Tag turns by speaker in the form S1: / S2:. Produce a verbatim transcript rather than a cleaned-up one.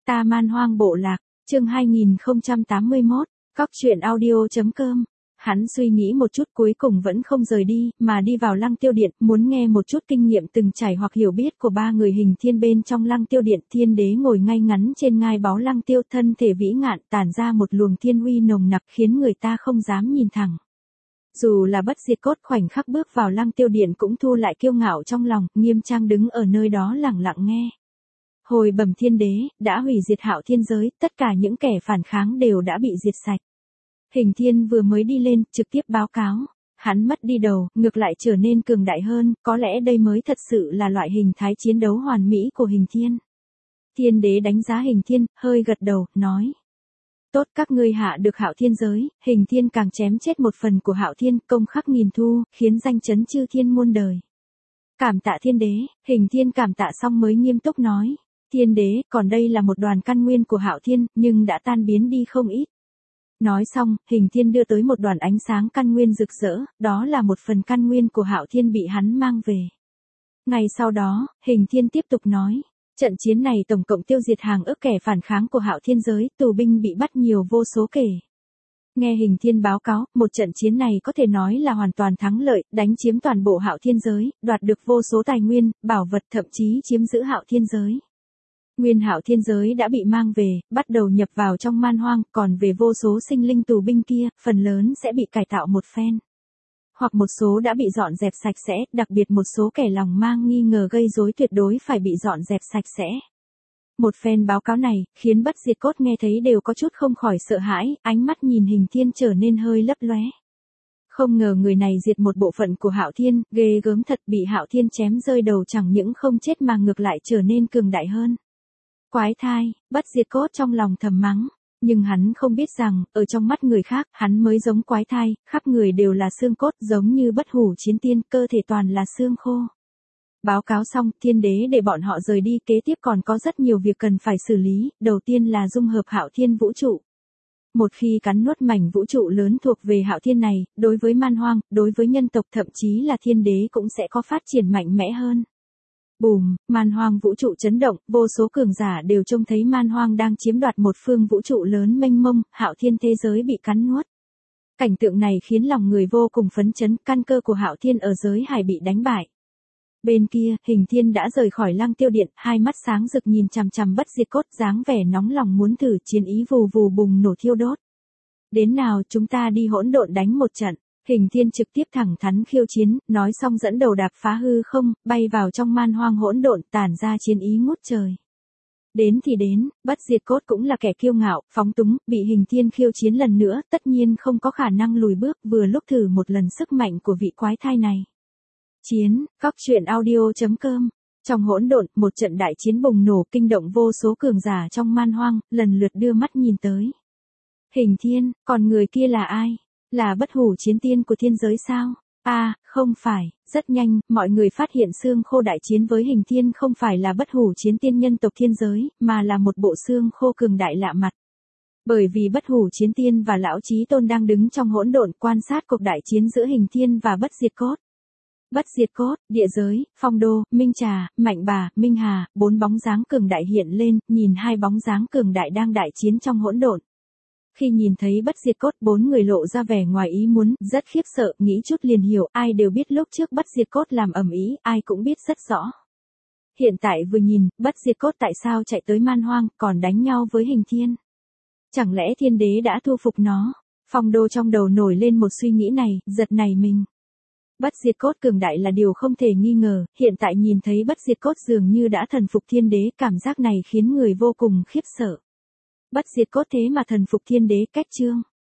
S1: Ta Man Hoang Bộ Lạc, chương hai nghìn không trăm tám mươi mốt, Cóc truyện audio chấm com. Hắn suy nghĩ một chút cuối cùng vẫn không rời đi, mà đi vào Lăng Tiêu Điện, muốn nghe một chút kinh nghiệm từng trải hoặc hiểu biết của ba người hình thiên bên trong Lăng Tiêu Điện. Thiên đế ngồi ngay ngắn trên ngai báu Lăng Tiêu, thân thể vĩ ngạn tản ra một luồng thiên uy nồng nặc khiến người ta không dám nhìn thẳng. Dù là Bất Diệt Cốt khoảnh khắc bước vào Lăng Tiêu Điện cũng thu lại kiêu ngạo trong lòng, nghiêm trang đứng ở nơi đó lặng lặng nghe. Hồi bẩm thiên đế, đã hủy diệt Hạo Thiên giới, tất cả những kẻ phản kháng đều đã bị diệt sạch. Hình thiên vừa mới đi lên, trực tiếp báo cáo. Hắn mất đi đầu, ngược lại trở nên cường đại hơn, có lẽ đây mới thật sự là loại hình thái chiến đấu hoàn mỹ của hình thiên. Thiên đế đánh giá hình thiên, hơi gật đầu, nói. Tốt, các ngươi hạ được Hạo Thiên giới, hình thiên càng chém chết một phần của Hạo Thiên, công khắc nghìn thu, khiến danh chấn chư thiên muôn đời. Cảm tạ thiên đế, hình thiên cảm tạ xong mới nghiêm túc nói. Thiên đế, còn đây là một đoàn căn nguyên của Hạo Thiên, nhưng đã tan biến đi không ít. Nói xong, hình thiên đưa tới một đoàn ánh sáng căn nguyên rực rỡ, đó là một phần căn nguyên của Hạo Thiên bị hắn mang về. Ngày sau đó, hình thiên tiếp tục nói, trận chiến này tổng cộng tiêu diệt hàng ức kẻ phản kháng của Hạo Thiên giới, tù binh bị bắt nhiều vô số kể. Nghe hình thiên báo cáo, một trận chiến này có thể nói là hoàn toàn thắng lợi, đánh chiếm toàn bộ Hạo Thiên giới, đoạt được vô số tài nguyên, bảo vật, thậm chí chiếm giữ Hạo Thiên giới. Nguyên Hạo Thiên giới đã bị mang về, bắt đầu nhập vào trong Man Hoang, còn về vô số sinh linh tù binh kia, phần lớn sẽ bị cải tạo một phen. Hoặc một số đã bị dọn dẹp sạch sẽ, đặc biệt một số kẻ lòng mang nghi ngờ gây rối tuyệt đối phải bị dọn dẹp sạch sẽ. Một phen báo cáo này, khiến Bất Diệt Cốt nghe thấy đều có chút không khỏi sợ hãi, ánh mắt nhìn hình thiên trở nên hơi lấp lóe. Không ngờ người này diệt một bộ phận của Hạo Thiên, ghê gớm thật, bị Hạo Thiên chém rơi đầu chẳng những không chết mà ngược lại trở nên cường đại hơn. Quái thai, Bất Diệt Cốt trong lòng thầm mắng, nhưng hắn không biết rằng, ở trong mắt người khác, hắn mới giống quái thai, khắp người đều là xương cốt giống như Bất Hủ Chiến Tiên, cơ thể toàn là xương khô. Báo cáo xong, thiên đế để bọn họ rời đi, kế tiếp còn có rất nhiều việc cần phải xử lý, đầu tiên là dung hợp Hạo Thiên vũ trụ. Một khi cắn nuốt mảnh vũ trụ lớn thuộc về Hạo Thiên này, đối với Man Hoang, đối với nhân tộc thậm chí là thiên đế cũng sẽ có phát triển mạnh mẽ hơn. Bùm, Man Hoang vũ trụ chấn động, vô số cường giả đều trông thấy Man Hoang đang chiếm đoạt một phương vũ trụ lớn mênh mông, Hạo Thiên thế giới bị cắn nuốt. Cảnh tượng này khiến lòng người vô cùng phấn chấn, căn cơ của Hạo Thiên ở giới hải bị đánh bại. Bên kia, hình thiên đã rời khỏi Lăng Tiêu Điện, hai mắt sáng rực nhìn chằm chằm Bất Diệt Cốt, dáng vẻ nóng lòng muốn thử, chiến ý vù vù bùng nổ thiêu đốt. Đến nào chúng ta đi hỗn độn đánh một trận. Hình thiên trực tiếp thẳng thắn khiêu chiến, nói xong dẫn đầu đạp phá hư không, bay vào trong Man Hoang hỗn độn, tản ra chiến ý ngút trời. Đến thì đến, Bất Diệt Cốt cũng là kẻ kiêu ngạo, phóng túng, bị hình thiên khiêu chiến lần nữa, tất nhiên không có khả năng lùi bước, vừa lúc thử một lần sức mạnh của vị quái thai này. Chiến, Cóc truyện audio chấm com. Trong hỗn độn, một trận đại chiến bùng nổ kinh động vô số cường giả trong Man Hoang, lần lượt đưa mắt nhìn tới. Hình thiên, còn người kia là ai? Là Bất Hủ Chiến Tiên của thiên giới sao? À, không phải, rất nhanh, mọi người phát hiện xương khô đại chiến với hình thiên không phải là Bất Hủ Chiến Tiên nhân tộc thiên giới, mà là một bộ xương khô cường đại lạ mặt. Bởi vì Bất Hủ Chiến Tiên và Lão Chí Tôn đang đứng trong hỗn độn quan sát cuộc đại chiến giữa hình thiên và Bất Diệt Cốt. Bất Diệt Cốt, địa giới, Phong Đô, Minh Trà, Mạnh Bà, Minh Hà, bốn bóng dáng cường đại hiện lên, nhìn hai bóng dáng cường đại đang đại chiến trong hỗn độn. Khi nhìn thấy Bất Diệt Cốt, bốn người lộ ra vẻ ngoài ý muốn, rất khiếp sợ, nghĩ chút liền hiểu, ai đều biết lúc trước Bất Diệt Cốt làm ầm ĩ, ai cũng biết rất rõ. Hiện tại vừa nhìn, Bất Diệt Cốt tại sao chạy tới Man Hoang, còn đánh nhau với hình thiên? Chẳng lẽ thiên đế đã thu phục nó? Phong Đô trong đầu nổi lên một suy nghĩ này, giật nảy mình. Bất Diệt Cốt cường đại là điều không thể nghi ngờ, hiện tại nhìn thấy Bất Diệt Cốt dường như đã thần phục thiên đế, cảm giác này khiến người vô cùng khiếp sợ. Bất Diệt Cốt thế mà thần phục thiên đế, cách chương.